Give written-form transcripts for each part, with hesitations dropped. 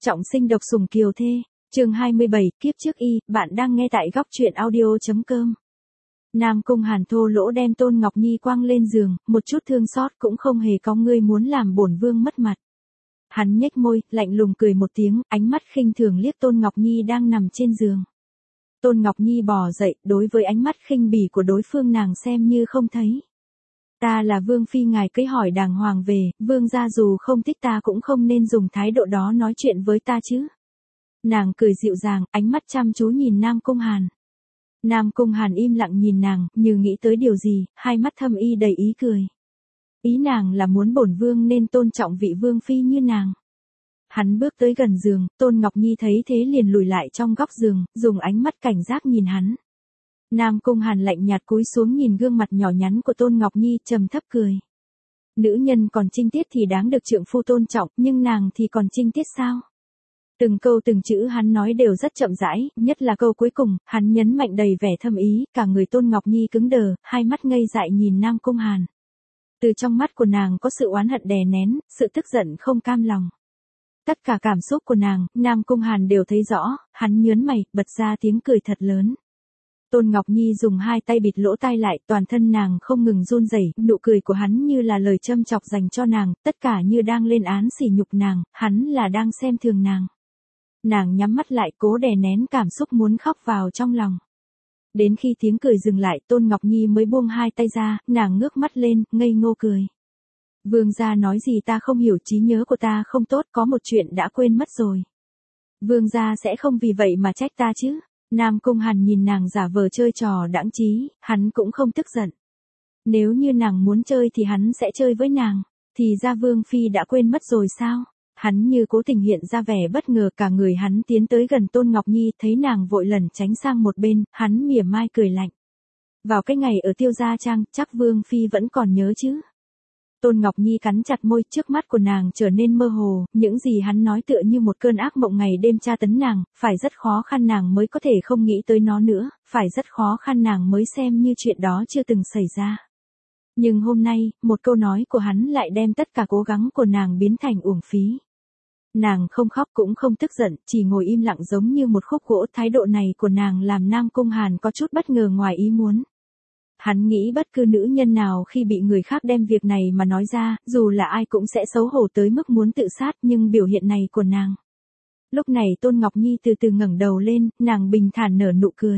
Trọng sinh độc sủng kiều thê, chương 27, kiếp trước y, bạn đang nghe tại góc truyện audio.com. Nam Cung Hàn thô lỗ đem Tôn Ngọc Nhi quăng lên giường, một chút thương xót cũng không hề có, ngươi muốn làm bổn vương mất mặt. Hắn nhếch môi, lạnh lùng cười một tiếng, ánh mắt khinh thường liếc Tôn Ngọc Nhi đang nằm trên giường. Tôn Ngọc Nhi bò dậy, đối với ánh mắt khinh bỉ của đối phương nàng xem như không thấy. Ta là vương phi ngài cưới hỏi đàng hoàng về, vương gia dù không thích ta cũng không nên dùng thái độ đó nói chuyện với ta chứ. Nàng cười dịu dàng, ánh mắt chăm chú nhìn Nam Cung Hàn. Nam Cung Hàn im lặng nhìn nàng, như nghĩ tới điều gì, hai mắt thâm y đầy ý cười. Ý nàng là muốn bổn vương nên tôn trọng vị vương phi như nàng. Hắn bước tới gần giường, Tôn Ngọc Nhi thấy thế liền lùi lại trong góc giường, dùng ánh mắt cảnh giác nhìn hắn. Nam Cung Hàn lạnh nhạt cúi xuống nhìn gương mặt nhỏ nhắn của Tôn Ngọc Nhi, trầm thấp cười. Nữ nhân còn trinh tiết thì đáng được trượng phu tôn trọng, nhưng nàng thì còn trinh tiết sao? Từng câu từng chữ hắn nói đều rất chậm rãi, nhất là câu cuối cùng, hắn nhấn mạnh đầy vẻ thâm ý, cả người Tôn Ngọc Nhi cứng đờ, hai mắt ngây dại nhìn Nam Cung Hàn. Từ trong mắt của nàng có sự oán hận đè nén, sự tức giận không cam lòng. Tất cả cảm xúc của nàng, Nam Cung Hàn đều thấy rõ, hắn nhớn mày, bật ra tiếng cười thật lớn. Tôn Ngọc Nhi dùng hai tay bịt lỗ tai lại, toàn thân nàng không ngừng run rẩy, nụ cười của hắn như là lời châm chọc dành cho nàng, tất cả như đang lên án sỉ nhục nàng, hắn là đang xem thường nàng. Nàng nhắm mắt lại cố đè nén cảm xúc muốn khóc vào trong lòng. Đến khi tiếng cười dừng lại, Tôn Ngọc Nhi mới buông hai tay ra, nàng ngước mắt lên, ngây ngô cười. Vương gia nói gì ta không hiểu, trí nhớ của ta không tốt, có một chuyện đã quên mất rồi. Vương gia sẽ không vì vậy mà trách ta chứ? Nam Cung Hàn nhìn nàng giả vờ chơi trò đãng trí, hắn cũng không tức giận. Nếu như nàng muốn chơi thì hắn sẽ chơi với nàng, thì ra Vương phi đã quên mất rồi sao? Hắn như cố tình hiện ra vẻ bất ngờ, cả người hắn tiến tới gần Tôn Ngọc Nhi, thấy nàng vội lẩn tránh sang một bên, hắn mỉa mai cười lạnh. Vào cái ngày ở Tiêu Gia Trang, chắc Vương phi vẫn còn nhớ chứ? Tôn Ngọc Nhi cắn chặt môi, trước mắt của nàng trở nên mơ hồ, những gì hắn nói tựa như một cơn ác mộng ngày đêm tra tấn nàng, phải rất khó khăn nàng mới có thể không nghĩ tới nó nữa, phải rất khó khăn nàng mới xem như chuyện đó chưa từng xảy ra. Nhưng hôm nay, một câu nói của hắn lại đem tất cả cố gắng của nàng biến thành uổng phí. Nàng không khóc cũng không tức giận, chỉ ngồi im lặng giống như một khúc gỗ, thái độ này của nàng làm Nam Cung Hàn có chút bất ngờ ngoài ý muốn. Hắn nghĩ bất cứ nữ nhân nào khi bị người khác đem việc này mà nói ra, dù là ai cũng sẽ xấu hổ tới mức muốn tự sát, nhưng biểu hiện này của nàng. Lúc này Tôn Ngọc Nhi từ từ ngẩng đầu lên, nàng bình thản nở nụ cười.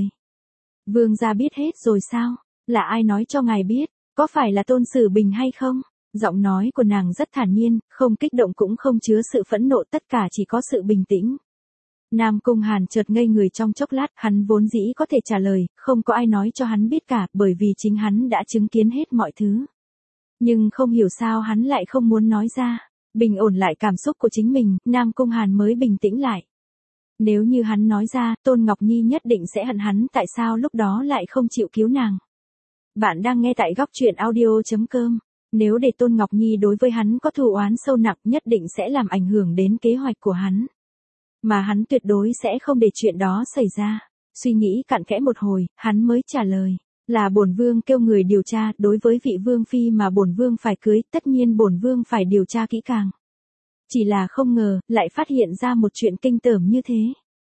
Vương gia biết hết rồi sao? Là ai nói cho ngài biết? Có phải là Tôn Sử Bình hay không? Giọng nói của nàng rất thản nhiên, không kích động cũng không chứa sự phẫn nộ, tất cả chỉ có sự bình tĩnh. Nam Cung Hàn chợt ngây người trong chốc lát, hắn vốn dĩ có thể trả lời, không có ai nói cho hắn biết cả, bởi vì chính hắn đã chứng kiến hết mọi thứ. Nhưng không hiểu sao hắn lại không muốn nói ra. Bình ổn lại cảm xúc của chính mình, Nam Cung Hàn mới bình tĩnh lại. Nếu như hắn nói ra, Tôn Ngọc Nhi nhất định sẽ hận hắn, tại sao lúc đó lại không chịu cứu nàng. Bạn đang nghe tại góc truyện audio.com. Nếu để Tôn Ngọc Nhi đối với hắn có thù oán sâu nặng, nhất định sẽ làm ảnh hưởng đến kế hoạch của hắn. Mà hắn tuyệt đối sẽ không để chuyện đó xảy ra. Suy nghĩ cặn kẽ một hồi, hắn mới trả lời. Là bổn vương kêu người điều tra, đối với vị vương phi mà bổn vương phải cưới, tất nhiên bổn vương phải điều tra kỹ càng. Chỉ là không ngờ, lại phát hiện ra một chuyện kinh tởm như thế.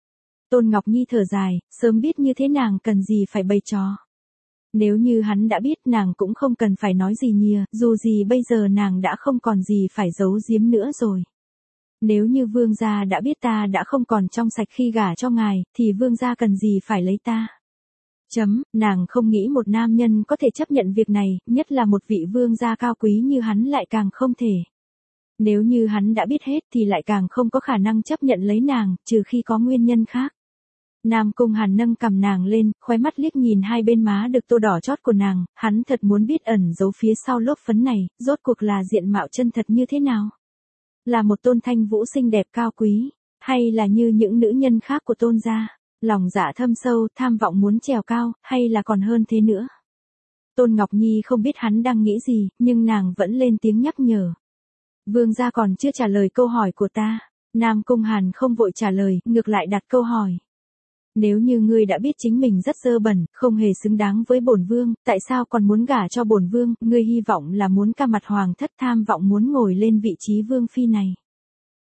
Tôn Ngọc Nhi thở dài, sớm biết như thế nàng cần gì phải bày trò. Nếu như hắn đã biết nàng cũng không cần phải nói gì nhiều, dù gì bây giờ nàng đã không còn gì phải giấu giếm nữa rồi. Nếu như vương gia đã biết ta đã không còn trong sạch khi gả cho ngài, thì vương gia cần gì phải lấy ta. Nàng không nghĩ một nam nhân có thể chấp nhận việc này, nhất là một vị vương gia cao quý như hắn lại càng không thể. Nếu như hắn đã biết hết thì lại càng không có khả năng chấp nhận lấy nàng, trừ khi có nguyên nhân khác. Nam Cung Hàn nâng cằm nàng lên, khóe mắt liếc nhìn hai bên má được tô đỏ chót của nàng, hắn thật muốn biết ẩn giấu phía sau lớp phấn này, rốt cuộc là diện mạo chân thật như thế nào. Là một Tôn Thanh Vũ xinh đẹp cao quý, hay là như những nữ nhân khác của Tôn gia, lòng dạ thâm sâu, tham vọng muốn trèo cao, hay là còn hơn thế nữa. Tôn Ngọc Nhi không biết hắn đang nghĩ gì, nhưng nàng vẫn lên tiếng nhắc nhở. Vương gia còn chưa trả lời câu hỏi của ta. Nam Cung Hàn không vội trả lời, ngược lại đặt câu hỏi. Nếu như ngươi đã biết chính mình rất dơ bẩn, không hề xứng đáng với bổn vương, tại sao còn muốn gả cho bổn vương, ngươi hy vọng là muốn ca mặt hoàng thất, tham vọng muốn ngồi lên vị trí vương phi này.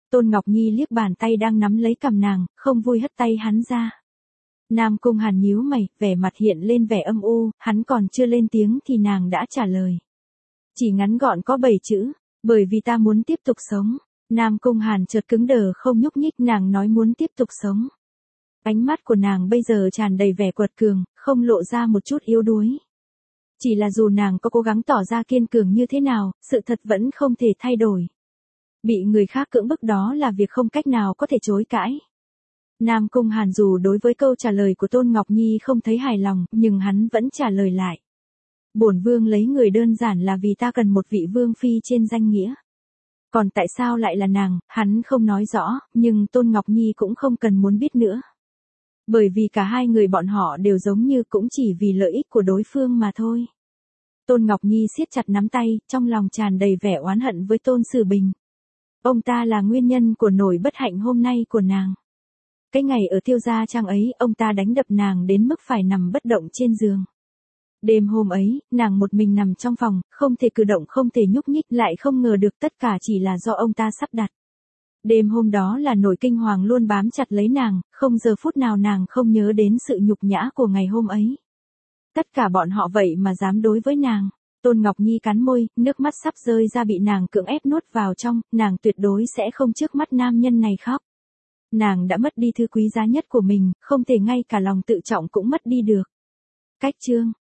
Tôn Ngọc Nhi liếc bàn tay đang nắm lấy cằm nàng, không vui hất tay hắn ra. Nam Cung Hàn nhíu mày, vẻ mặt hiện lên vẻ âm u, hắn còn chưa lên tiếng thì nàng đã trả lời. Chỉ ngắn gọn có 7 chữ, bởi vì ta muốn tiếp tục sống. Nam Cung Hàn chợt cứng đờ không nhúc nhích, nàng nói muốn tiếp tục sống. Ánh mắt của nàng bây giờ tràn đầy vẻ quật cường, không lộ ra một chút yếu đuối. Chỉ là dù nàng có cố gắng tỏ ra kiên cường như thế nào, sự thật vẫn không thể thay đổi. Bị người khác cưỡng bức đó là việc không cách nào có thể chối cãi. Nam Cung Hàn dù đối với câu trả lời của Tôn Ngọc Nhi không thấy hài lòng, nhưng hắn vẫn trả lời lại. Bổn vương lấy người đơn giản là vì ta cần một vị vương phi trên danh nghĩa. Còn tại sao lại là nàng, hắn không nói rõ, nhưng Tôn Ngọc Nhi cũng không cần muốn biết nữa. Bởi vì cả hai người bọn họ đều giống như cũng chỉ vì lợi ích của đối phương mà thôi. Tôn Ngọc Nhi siết chặt nắm tay, trong lòng tràn đầy vẻ oán hận với Tôn Sử Bình. Ông ta là nguyên nhân của nỗi bất hạnh hôm nay của nàng. Cái ngày ở Tiêu Gia Trang ấy, ông ta đánh đập nàng đến mức phải nằm bất động trên giường. Đêm hôm ấy, nàng một mình nằm trong phòng, không thể cử động không thể nhúc nhích, lại không ngờ được tất cả chỉ là do ông ta sắp đặt. Đêm hôm đó là nỗi kinh hoàng luôn bám chặt lấy nàng, không giờ phút nào nàng không nhớ đến sự nhục nhã của ngày hôm ấy. Tất cả bọn họ vậy mà dám đối với nàng. Tôn Ngọc Nhi cắn môi, nước mắt sắp rơi ra bị nàng cưỡng ép nuốt vào trong, nàng tuyệt đối sẽ không trước mắt nam nhân này khóc. Nàng đã mất đi thứ quý giá nhất của mình, không thể ngay cả lòng tự trọng cũng mất đi được. Cách chương